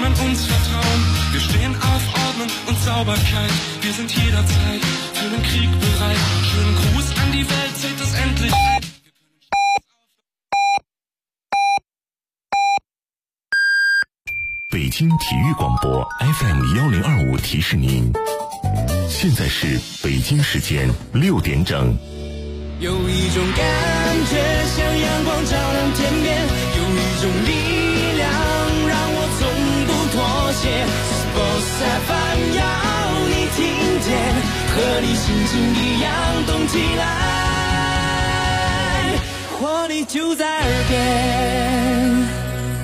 man uns vertrauen. Wir stehen auf Ordnung und Sauberkeit. Wir sind jederzeit für den Krieg bereit. Schönen Gruß an die Welt, seht es endlich ein. 北京体育广播 FM1025提示您，现在是北京时间6点整。 有一种感觉像阳光照亮天边，有一种力量让我从不妥协。Sports FM 要你听见，和你心情一样动起来，活力就在耳边。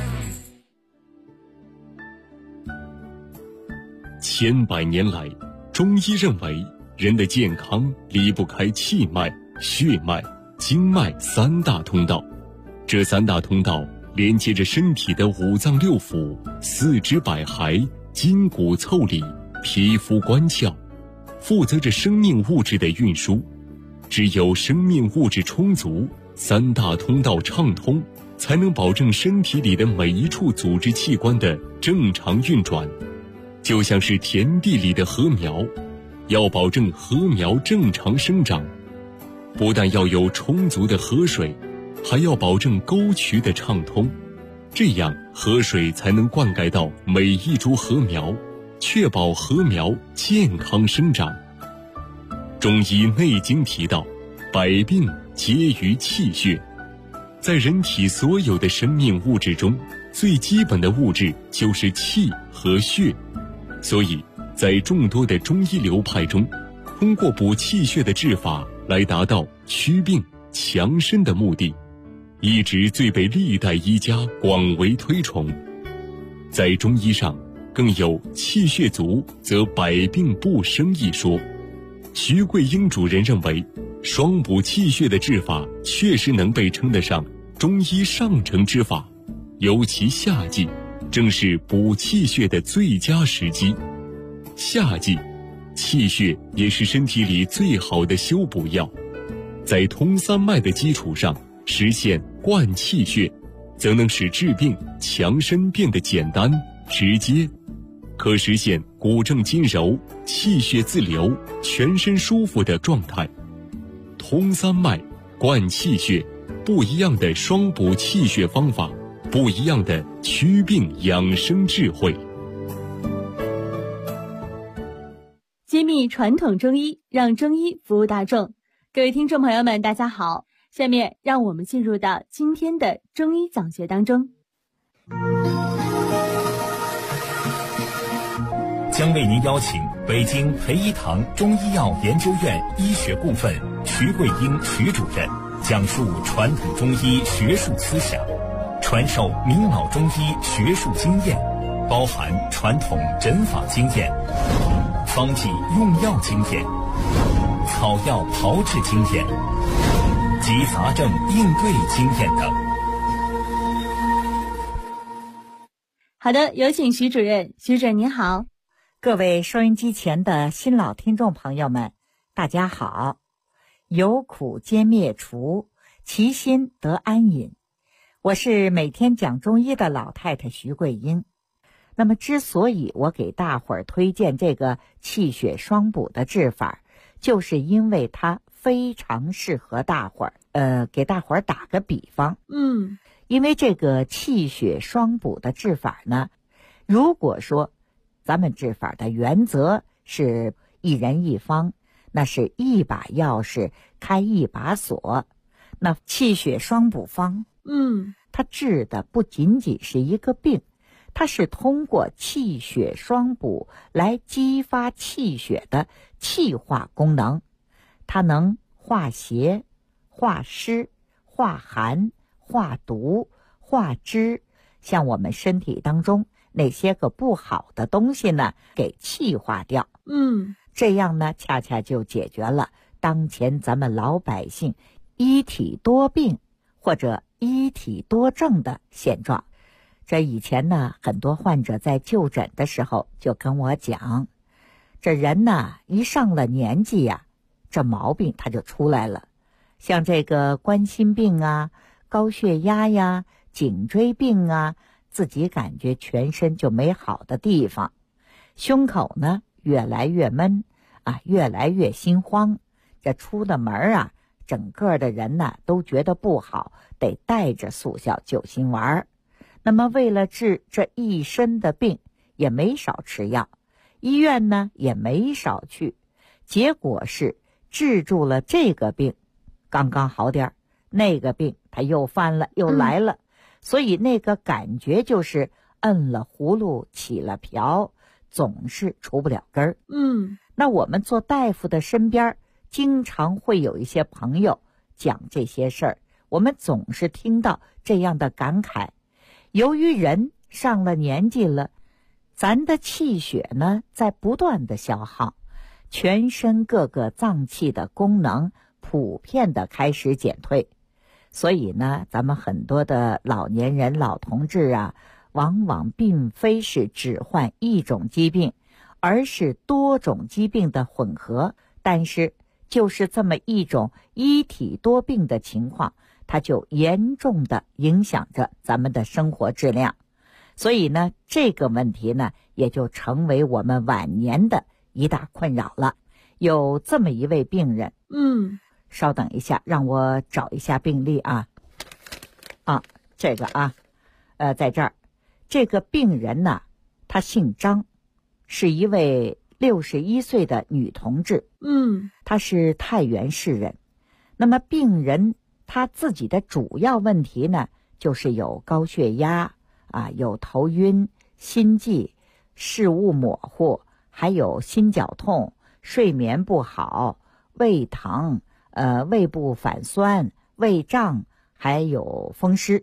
千百年来，中医认为人的健康离不开气脉、血脉、经脉三大通道。这三大通道连接着身体的五脏六腑、四肢百骸、筋骨腠理、皮肤关窍，负责着生命物质的运输。只有生命物质充足，三大通道畅通，才能保证身体里的每一处组织器官的正常运转。就像是田地里的禾苗，要保证禾苗正常生长，不但要有充足的河水，还要保证沟渠的畅通，这样河水才能灌溉到每一株禾苗，确保禾苗健康生长。中医《内经》提到，百病皆于气血。在人体所有的生命物质中，最基本的物质就是气和血。所以在众多的中医流派中，通过补气血的治法来达到祛病强身的目的，一直最被历代医家广为推崇。在中医上更有气血足则百病不生一说。徐桂英主任认为，双补气血的治法确实能被称得上中医上乘之法，尤其夏季正是补气血的最佳时机。夏季，气血也是身体里最好的修补药。在通三脉的基础上实现灌气血，则能使治病强身变得简单直接，可实现骨正筋柔、气血自流、全身舒服的状态。通三脉、灌气血，不一样的双补气血方法，不一样的祛病养生智慧。 揭秘传统中医，让中医服务大众。各位听众朋友们，大家好，下面让我们进入到今天的中医讲学当中。 将为您邀请北京培一堂中医药研究院医学部分徐桂英徐主任讲述传统中医学术思想，传授名老中医学术经验，包含传统诊法经验、方剂用药经验、草药炮制经验及杂症应对经验等。 好的，有请徐主任。徐主任您好。 各位收音机前的新老听众朋友们，大家好。有苦皆灭除，其心得安隐。我是每天讲中医的老太太徐桂英。那么之所以我给大伙儿推荐这个气血双补的治法，就是因为它非常适合大伙儿。给大伙儿打个比方，因为这个气血双补的治法呢，如果说咱们治法的原则是一人一方，那是一把钥匙开一把锁。那气血双补方，它治的不仅仅是一个病，它是通过气血双补来激发气血的气化功能。它能化邪、化湿、化寒、化毒、化脂，像我们身体当中那些个不好的东西呢，给气化掉。这样呢，恰恰就解决了当前咱们老百姓一体多病或者一体多症的现状。这以前呢，很多患者在就诊的时候就跟我讲，这人呢一上了年纪呀，这毛病他就出来了。像这个冠心病啊、高血压呀、颈椎病啊、 自己感觉全身就没好的地方，胸口呢越来越闷越来越心慌，这出了门啊，整个的人呢都觉得不好，得带着速效救心丸。那么为了治这一身的病，也没少吃药，医院呢也没少去，结果是治住了这个病，刚刚好点儿，那个病它又犯了，又来了。所以那个感觉就是摁了葫芦起了瓢，总是除不了根儿。那我们做大夫的身边经常会有一些朋友讲这些事儿，我们总是听到这样的感慨。由于人上了年纪了，咱的气血呢在不断的消耗，全身各个脏器的功能普遍的开始减退。所以呢，咱们很多的老年人、老同志啊，往往并非是只患一种疾病，而是多种疾病的混合。但是就是这么一种一体多病的情况，它就严重的影响着咱们的生活质量。所以呢，这个问题呢，也就成为我们晚年的一大困扰了。有这么一位病人，稍等一下，让我找一下病历啊。这个在这儿，这个病人呢，她姓张，是一位61岁的女同志。她是太原市人。那么病人她自己的主要问题呢，就是有高血压有头晕、心悸、视物模糊，还有心绞痛、睡眠不好、胃疼。胃部反酸、胃胀，还有风湿。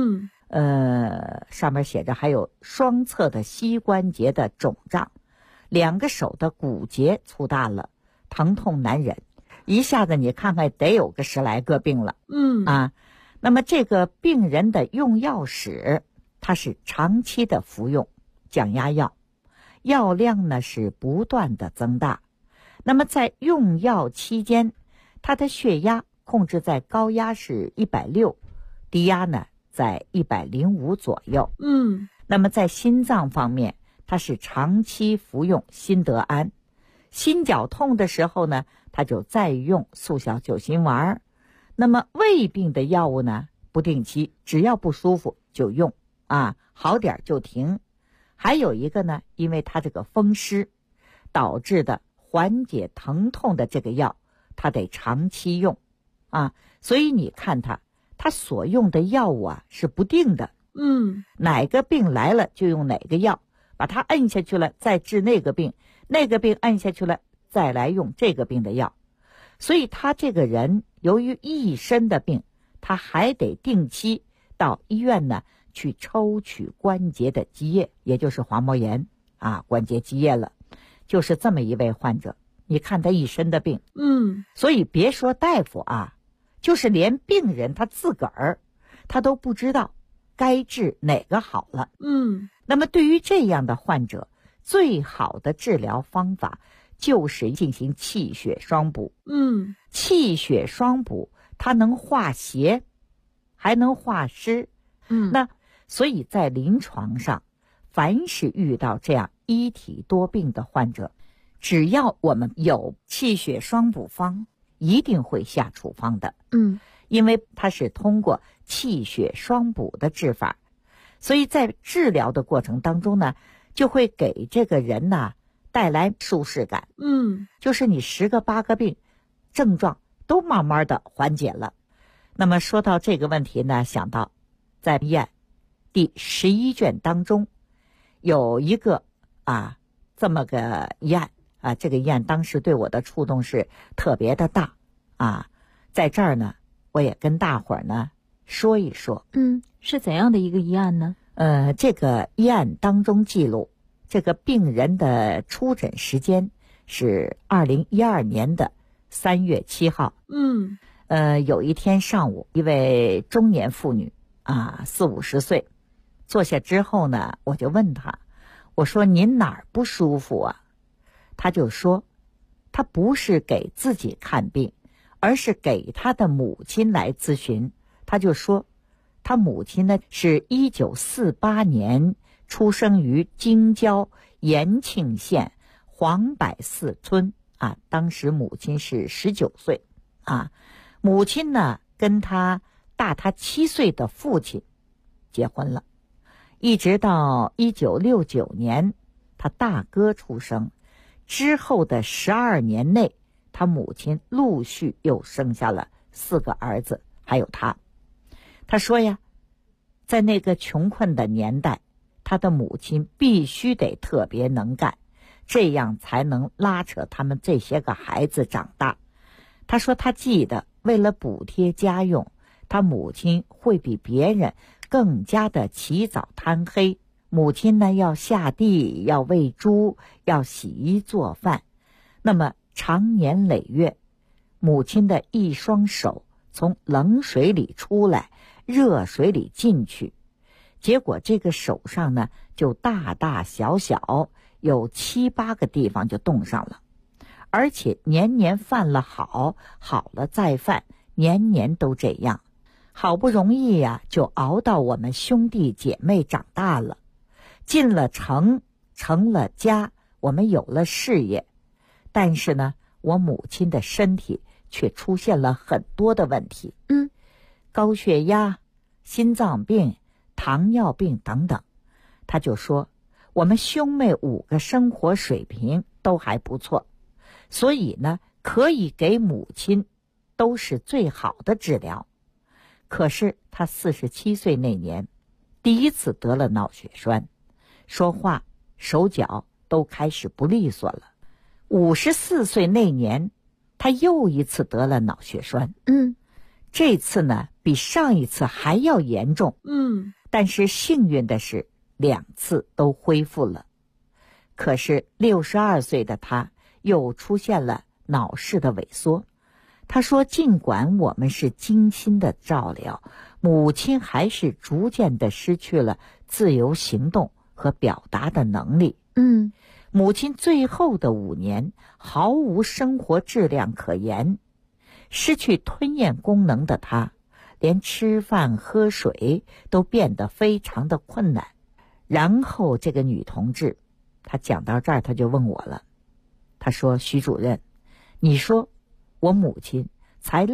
上面写着还有双侧的膝关节的肿胀，2个手的骨节粗大了，疼痛难忍。一下子你看看得有个10来个病了。那么这个病人的用药史，他是长期的服用降压药，药量呢是不断的增大。那么在用药期间，他的血压控制在高压是160，低压呢在105左右。那么在心脏方面，他是长期服用辛德安。心绞痛的时候呢，他就再用速效救心丸。那么胃病的药物呢，不定期，只要不舒服就用好点就停。还有一个呢，因为他这个风湿导致的缓解疼痛的这个药，他得长期用所以你看他所用的药物是不定的。哪个病来了就用哪个药，把它摁下去了再治那个病，那个病摁下去了再来用这个病的药。所以他这个人由于一身的病，他还得定期到医院呢去抽取关节的积液，也就是滑膜炎关节积液了。就是这么一位患者，你看他一身的病。所以别说大夫就是连病人他自个儿他都不知道该治哪个好了。那么对于这样的患者，最好的治疗方法就是进行气血双补。气血双补它能化邪还能化湿。那所以在临床上，凡是遇到这样一体多病的患者，只要我们有气血双补方，一定会下处方的。因为它是通过气血双补的治法，所以在治疗的过程当中呢，就会给这个人带来舒适感。就是你10个8个病症状都慢慢的缓解了。那么说到这个问题呢，想到在医案第11卷当中有一个这么个医案这个医案当时对我的触动是特别的大在这儿呢，我也跟大伙儿呢说一说。 是怎样的一个医案呢？ 这个医案当中记录，这个病人的出诊时间是2012年的3月7号。有一天上午，一位中年妇女40-50岁，坐下之后呢，我就问她，我说您哪儿不舒服她就说，她不是给自己看病，而是给她的母亲来咨询。她就说， 他母亲呢是1948年出生于京郊延庆县黄柏寺村啊，当时母亲是19岁啊。母亲呢跟他大他7岁的父亲结婚了，一直到1969年他大哥出生之后的12年内，他母亲陆续又生下了4个儿子，还有他。他说呀，在那个穷困的年代，他的母亲必须得特别能干，这样才能拉扯他们这些个孩子长大。他说他记得为了补贴家用，他母亲会比别人更加的起早贪黑。母亲呢要下地，要喂猪，要洗衣做饭。那么长年累月，母亲的一双手从冷水里出来，热水里进去，结果这个手上呢就大大小小有7、8个地方就冻上了，而且年年犯了好了再犯，年年都这样。好不容易呀，就熬到我们兄弟姐妹长大了，进了城，成了家，我们有了事业。但是呢，我母亲的身体却出现了很多的问题，高血压、心脏病、糖尿病等等。他就说我们兄妹5个生活水平都还不错，所以呢可以给母亲都是最好的治疗。可是他47岁那年第一次得了脑血栓，说话手脚都开始不利索了。54岁那年他又一次得了脑血栓，这次呢比上一次还要严重，但是幸运的是2次都恢复了。可是62岁的他又出现了脑室的萎缩。他说尽管我们是精心的照料，母亲还是逐渐的失去了自由行动和表达的能力。母亲最后的5年毫无生活质量可言，失去吞咽功能的她连吃饭喝水都变得非常的困难。然后这个女同志她讲到这儿，她就问我了，她说徐主任，你说我母亲才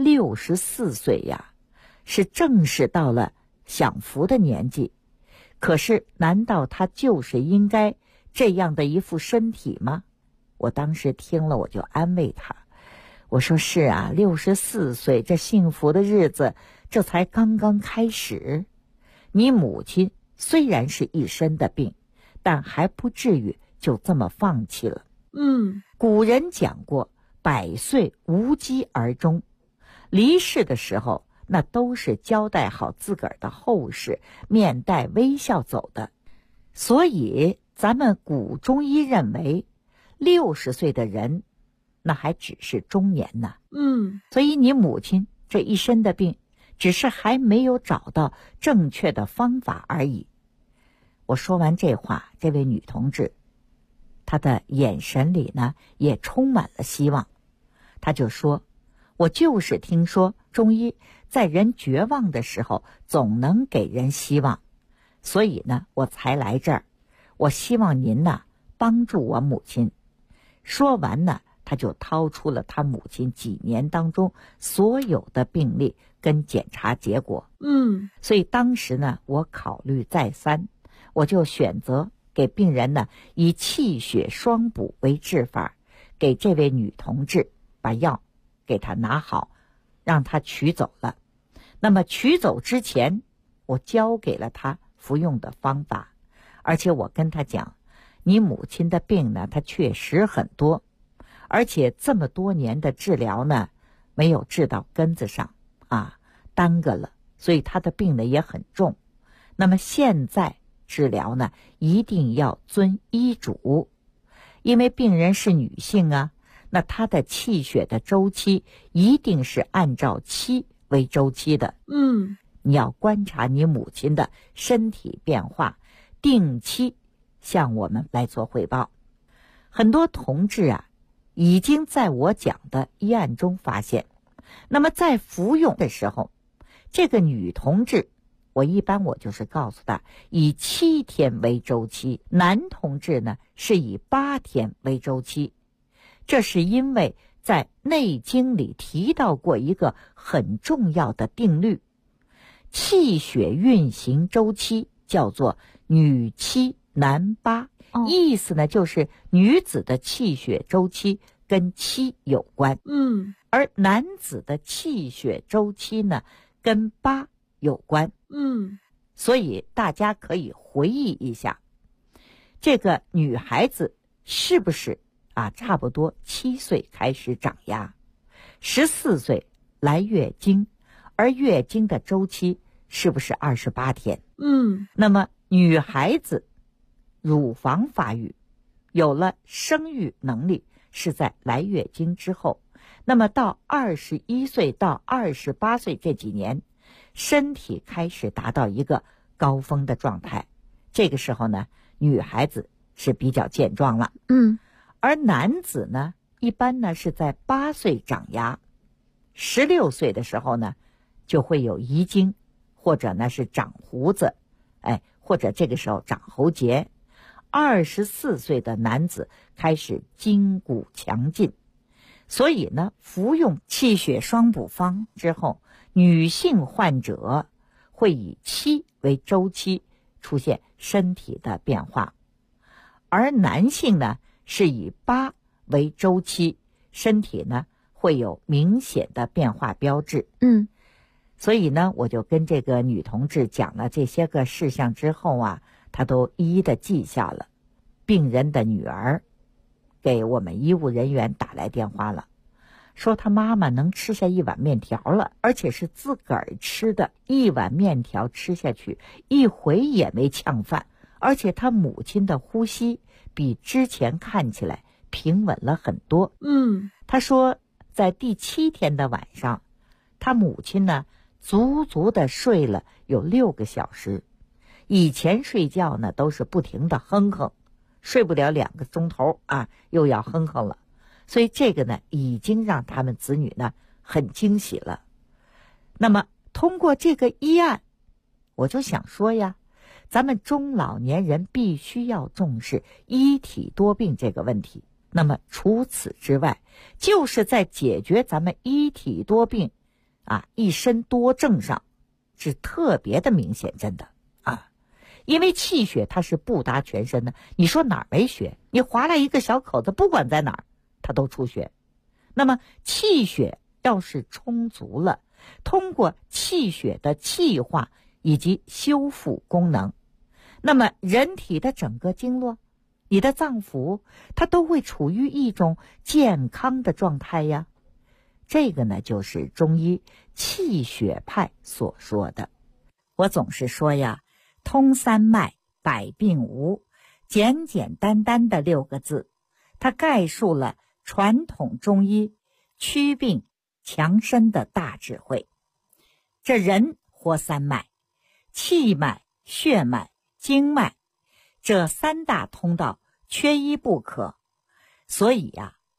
64岁呀，是正是到了享福的年纪，可是难道她就是应该这样的一副身体吗？我当时听了我就安慰她，我说是啊，64岁这幸福的日子这才刚刚开始。你母亲虽然是一身的病，但还不至于就这么放弃了。古人讲过100岁无疾而终，离世的时候那都是交代好自个儿的后事，面带微笑走的。所以咱们古中医认为60岁的人那还只是中年呢。所以你母亲这一身的病只是还没有找到正确的方法而已。我说完这话，这位女同志她的眼神里呢也充满了希望。她就说，我就是听说中医在人绝望的时候总能给人希望，所以呢我才来这儿，我希望您呢帮助我母亲。说完呢，他就掏出了他母亲几年当中所有的病历跟检查结果。所以当时呢我考虑再三，我就选择给病人呢以气血双补为治法，给这位女同志把药给她拿好，让她取走了。那么取走之前，我教给了她服用的方法，而且我跟她讲，你母亲的病呢，她确实很多，而且这么多年的治疗呢，没有治到根子上啊，耽搁了，所以她的病呢也很重。那么现在治疗呢，一定要遵医嘱，因为病人是女性啊，那她的气血的周期一定是按照期为周期的。你要观察你母亲的身体变化，定期向我们来做汇报。很多同志啊，已经在我讲的医案中发现，那么在服用的时候，这个女同志我一般就是告诉他以7天为周期，男同志呢是以8天为周期。这是因为在《内经》里提到过一个很重要的定律，气血运行周期叫做女7男8，意思呢就是女子的气血周期跟7有关，而男子的气血周期呢跟8有关，所以大家可以回忆一下，这个女孩子是不是差不多7岁开始长牙，14岁来月经，而月经的周期是不是28天？那么女孩子乳房发育，有了生育能力是在来月经之后，那么到21岁到28岁这几年，身体开始达到一个高峰的状态，这个时候呢，女孩子是比较健壮了。而男子呢，一般呢是在8岁长牙，16岁的时候呢，就会有遗精，或者呢是长胡子，或者这个时候长喉结。24岁的男子开始筋骨强劲，所以呢，服用气血双补方之后，女性患者会以7为周期出现身体的变化，而男性呢是以8为周期，身体呢会有明显的变化标志。所以呢，我就跟这个女同志讲了这些个事项之后她都一一的记下了。病人的女儿给我们医务人员打来电话了，说她妈妈能吃下1碗面条了，而且是自个儿吃的，1碗面条吃下去一回也没呛饭，而且她母亲的呼吸比之前看起来平稳了很多。她说在第7天的晚上，她母亲呢足足的睡了有6个小时，以前睡觉呢都是不停的哼哼，睡不了2个钟头又要哼哼了，所以这个呢已经让他们子女呢很惊喜了。那么通过这个医案，我就想说呀，咱们中老年人必须要重视一体多病这个问题。那么除此之外，就是在解决咱们一体多病一身多症上是特别的明显，真的因为气血它是布达全身的，你说哪儿没血？你划来一个小口子，不管在哪儿它都出血。那么气血要是充足了，通过气血的气化以及修复功能，那么人体的整个经络，你的脏腑，它都会处于一种健康的状态呀。这个呢就是中医气血派所说的。我总是说呀，通三脉百病无，简简单单的6个字，它概述了传统中医祛病强身的大智慧。这人活3脉，气脉、血脉、经脉，这3大通道缺一不可。所以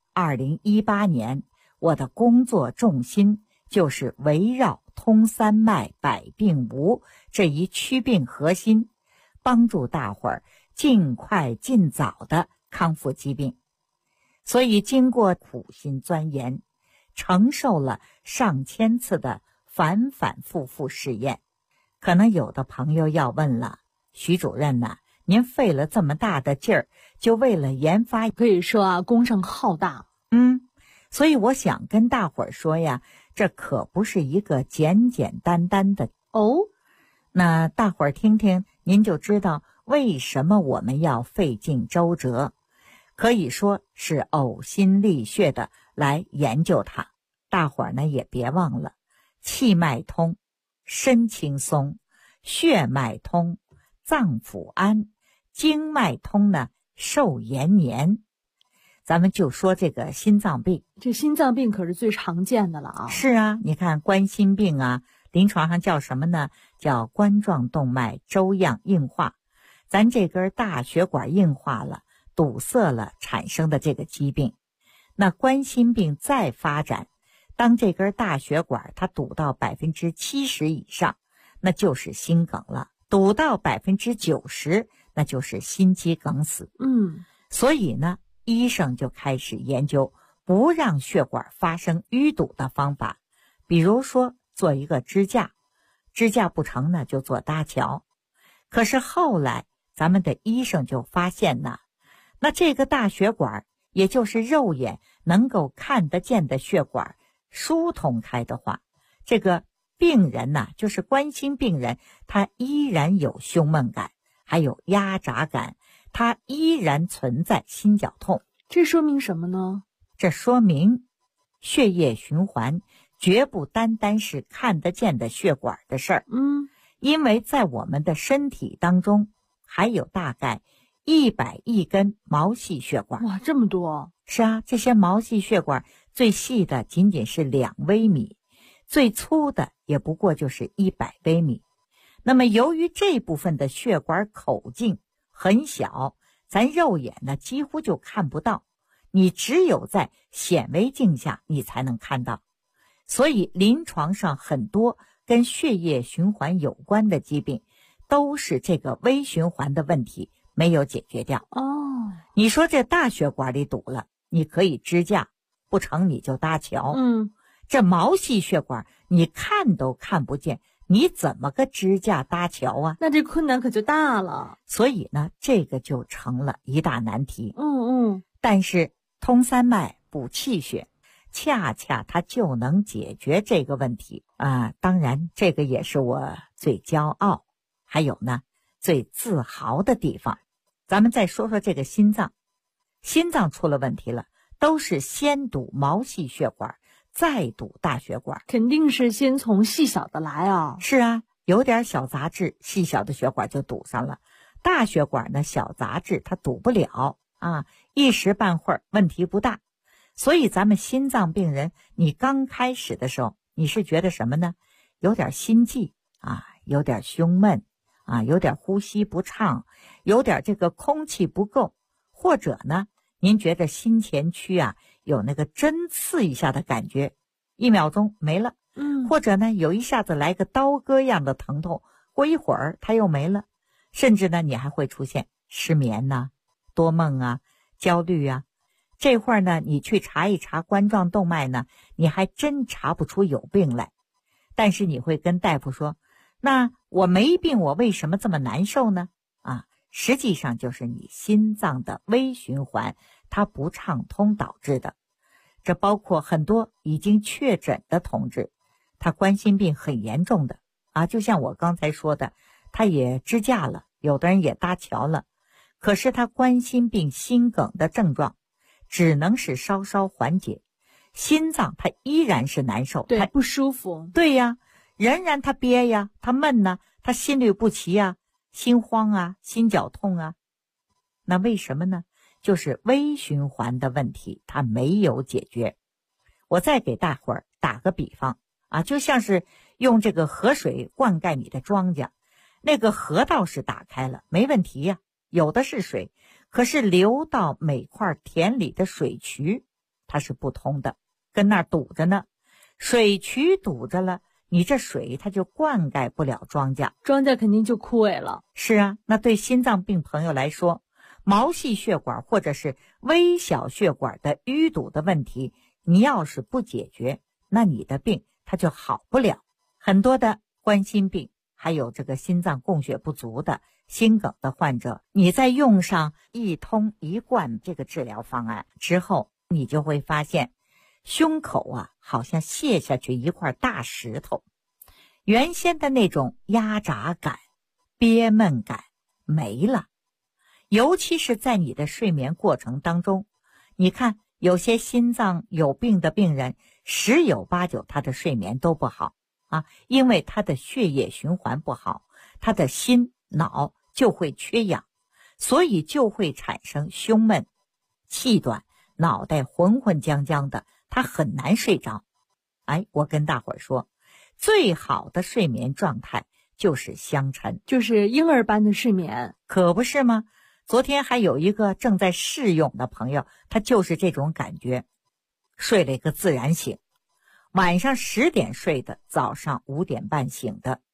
2018年我的工作重心就是围绕通三脉百病无这一祛病核心，帮助大伙儿尽快尽早的康复疾病。所以经过苦心钻研，承受了上千次的反反复复试验。可能有的朋友要问了，徐主任呐，您费了这么大的劲儿，就为了研发， 可以说功上浩大。 所以我想跟大伙儿说呀，这可不是一个简简单单的那大伙儿听听，您就知道为什么我们要费尽周折，可以说是呕心沥血的来研究它。大伙儿呢也别忘了，气脉通，身轻松；血脉通，脏腑安；经脉通呢，寿延年。咱们就说这个心脏病， 这心脏病可是最常见的了是你看冠心病临床上叫什么呢？叫冠状动脉粥样硬化。咱这根大血管硬化了，堵塞了，产生的这个疾病。那冠心病再发展，当这根大血管它堵到70%以上， 那就是心梗了，堵到90%，那就是心肌梗死。所以呢，医生就开始研究不让血管发生淤堵的方法，比如说做一个支架，支架不成呢，就做搭桥。可是后来咱们的医生就发现呢，那这个大血管，也就是肉眼能够看得见的血管疏通开的话，这个病人呢，就是冠心病人，他依然有胸闷感，还有压闸感，他依然存在心绞痛。 这说明什么呢？ 这说明血液循环绝不单单是看得见的血管的事儿。因为在我们的身体当中还有大概100亿根毛细血管。 哇，这么多！ 是啊，这些毛细血管最细的仅仅是2微米，最粗的也不过就是100微米。那么由于这部分的血管口径很小，咱肉眼呢几乎就看不到，你只有在显微镜下你才能看到。所以临床上很多跟血液循环有关的疾病，都是这个微循环的问题没有解决掉。你说这大血管里堵了，你可以支架，不成你就搭桥。这毛细血管你看都看不见，你怎么个支架搭桥啊？ 那这困难可就大了。 所以呢，这个就成了一大难题。 但是通三脉补气血，恰恰它就能解决这个问题啊！当然，这个也是我最骄傲，还有呢最自豪的地方。咱们再说说这个心脏，心脏出了问题了，都是先堵毛细血管，再堵大血管， 肯定是先从细小的来啊。 是啊，有点小杂质，细小的血管就堵上了。大血管呢，小杂质它堵不了啊，一时半会儿问题不大。所以咱们心脏病人，你刚开始的时候，你是觉得什么呢？有点心悸啊，有点胸闷啊，有点呼吸不畅，有点这个空气不够，或者呢，您觉得心前区啊有那个针刺一下的感觉，1秒钟没了。或者呢，有一下子来个刀割一样的疼痛，过一会儿它又没了。甚至呢，你还会出现失眠呐、多梦啊、焦虑啊。这会儿呢，你去查一查冠状动脉呢，你还真查不出有病来。但是你会跟大夫说，那我没病，我为什么这么难受呢？实际上就是你心脏的微循环它不畅通导致的。这包括很多已经确诊的同志，他冠心病很严重的就像我刚才说的，他也支架了，有的人也搭桥了，可是他冠心病心梗的症状只能是稍稍缓解，心脏它依然是难受， 对，不舒服。 对呀，仍然它憋呀，它闷呢，它心律不齐啊，心慌啊，心绞痛啊。那为什么呢？就是微循环的问题它没有解决。我再给大伙儿打个比方就像是用这个河水灌溉你的庄稼，那个河道是打开了，没问题呀，有的是水，可是流到每块田里的水渠它是不通的，跟那儿堵着呢。水渠堵着了，你这水它就灌溉不了庄稼， 庄稼肯定就枯萎了。 是啊，那对心脏病朋友来说，毛细血管或者是微小血管的淤堵的问题，你要是不解决，那你的病它就好不了。很多的冠心病还有这个心脏供血不足的心梗的患者，你再用上一通一贯这个治疗方案之后，你就会发现胸口好像卸下去一块大石头，原先的那种压闸感、憋闷感没了。尤其是在你的睡眠过程当中，你看有些心脏有病的病人，10有8九他的睡眠都不好因为他的血液循环不好，他的心脑就会缺氧，所以就会产生胸闷、气短、脑袋浑浑僵僵的，他很难睡着。我跟大伙儿说，最好的睡眠状态就是香沉， 就是婴儿般的睡眠， 可不是吗？昨天还有一个正在试用的朋友，他就是这种感觉，睡了一个自然醒，晚上10点睡的，早上5点半醒的。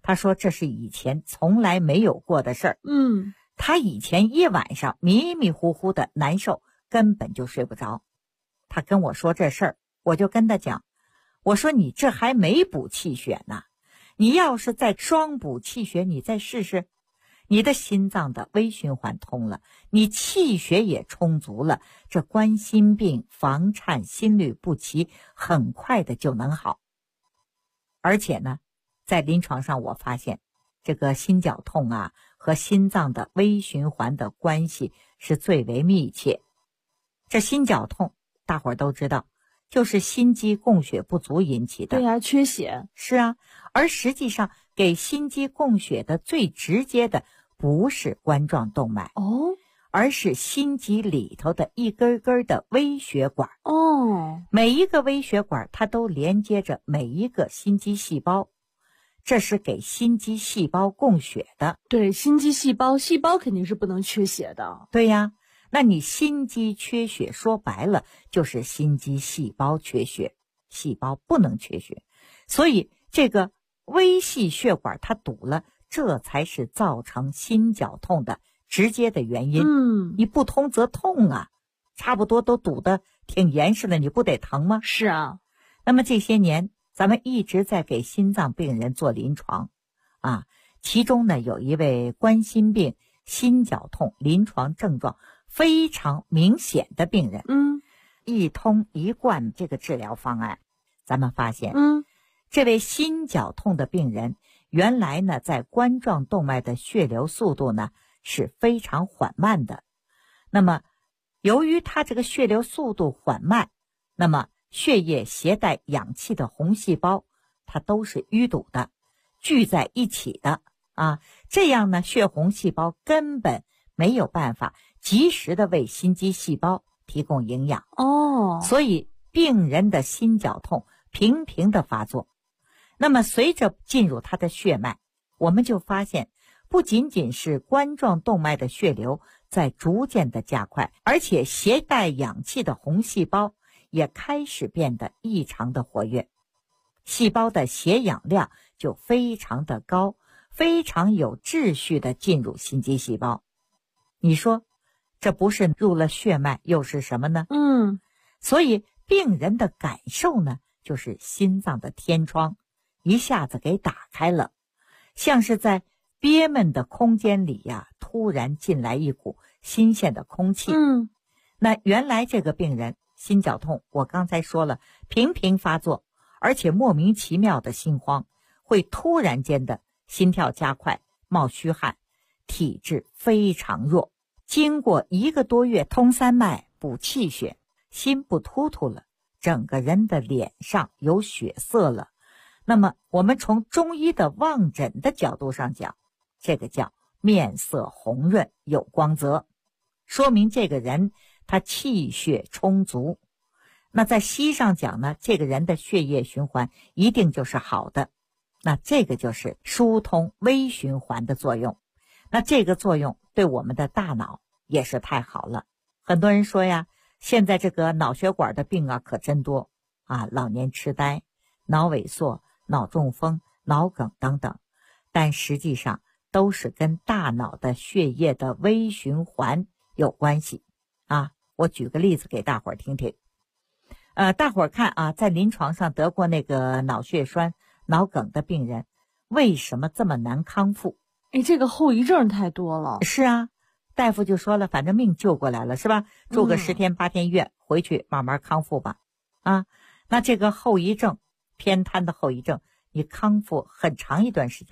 他说这是以前从来没有过的事儿。他以前一晚上迷迷糊糊的难受，根本就睡不着。他跟我说这事儿，我就跟他讲，我说你这还没补气血呢，你要是再双补气血，你再试试，你的心脏的微循环通了，你气血也充足了，这冠心病、房颤、心律不齐很快的就能好。而且呢，在临床上我发现这个心绞痛啊和心脏的微循环的关系是最为密切。这心绞痛大伙儿都知道，就是心肌供血不足引起的。 对啊，缺血。 是啊，而实际上给心肌供血的最直接的不是冠状动脉而是心肌里头的一根根的微血管。每一个微血管它都连接着每一个心肌细胞，这是给心肌细胞供血的。 对，心肌细胞肯定是不能缺血的。 对呀，那你心肌缺血，说白了就是心肌细胞缺血，细胞不能缺血，所以这个微细血管它堵了，这才是造成心绞痛的直接的原因。你不通则痛啊，差不多都堵得挺严实的，你不得疼吗？ 是啊。 那么这些年咱们一直在给心脏病人做临床啊，其中呢有一位冠心病、心绞痛临床症状非常明显的病人，一通一贯这个治疗方案，咱们发现，这位心绞痛的病人原来呢，在冠状动脉的血流速度呢是非常缓慢的。那么，由于他这个血流速度缓慢，那么血液携带氧气的红细胞它都是淤堵的，聚在一起的啊，这样呢，血红细胞根本没有办法及时的为心肌细胞提供营养所以病人的心绞痛频频的发作。那么随着进入他的血脉，我们就发现不仅仅是冠状动脉的血流在逐渐的加快，而且携带氧气的红细胞也开始变得异常的活跃，细胞的携氧量就非常的高，非常有秩序的进入心肌细胞。你说这不是入了血脉又是什么呢？所以病人的感受呢，就是心脏的天窗一下子给打开了，像是在憋闷的空间里呀，突然进来一股新鲜的空气。那原来这个病人心绞痛，我刚才说了，频频发作，而且莫名其妙的心慌，会突然间的心跳加快，冒虚汗，体质非常弱。经过1个多月通三脉补气血，心不突突了，整个人的脸上有血色了。那么我们从中医的望诊的角度上讲，这个叫面色红润有光泽，说明这个人他气血充足。那在西医上讲呢，这个人的血液循环一定就是好的，那这个就是疏通微循环的作用。那这个作用对我们的大脑也是太好了。很多人说呀，现在这个脑血管的病啊可真多啊，老年痴呆、脑萎缩、脑中风、脑梗等等，但实际上都是跟大脑的血液的微循环有关系啊。我举个例子给大伙儿听听。大伙儿看啊，在临床上得过那个脑血栓、脑梗的病人，为什么这么难康复？ 这个后遗症太多了。 是啊，大夫就说了，反正命救过来了是吧？住个10天8天院，回去慢慢康复吧。啊，那这个后遗症，偏瘫的后遗症，你康复很长一段时间。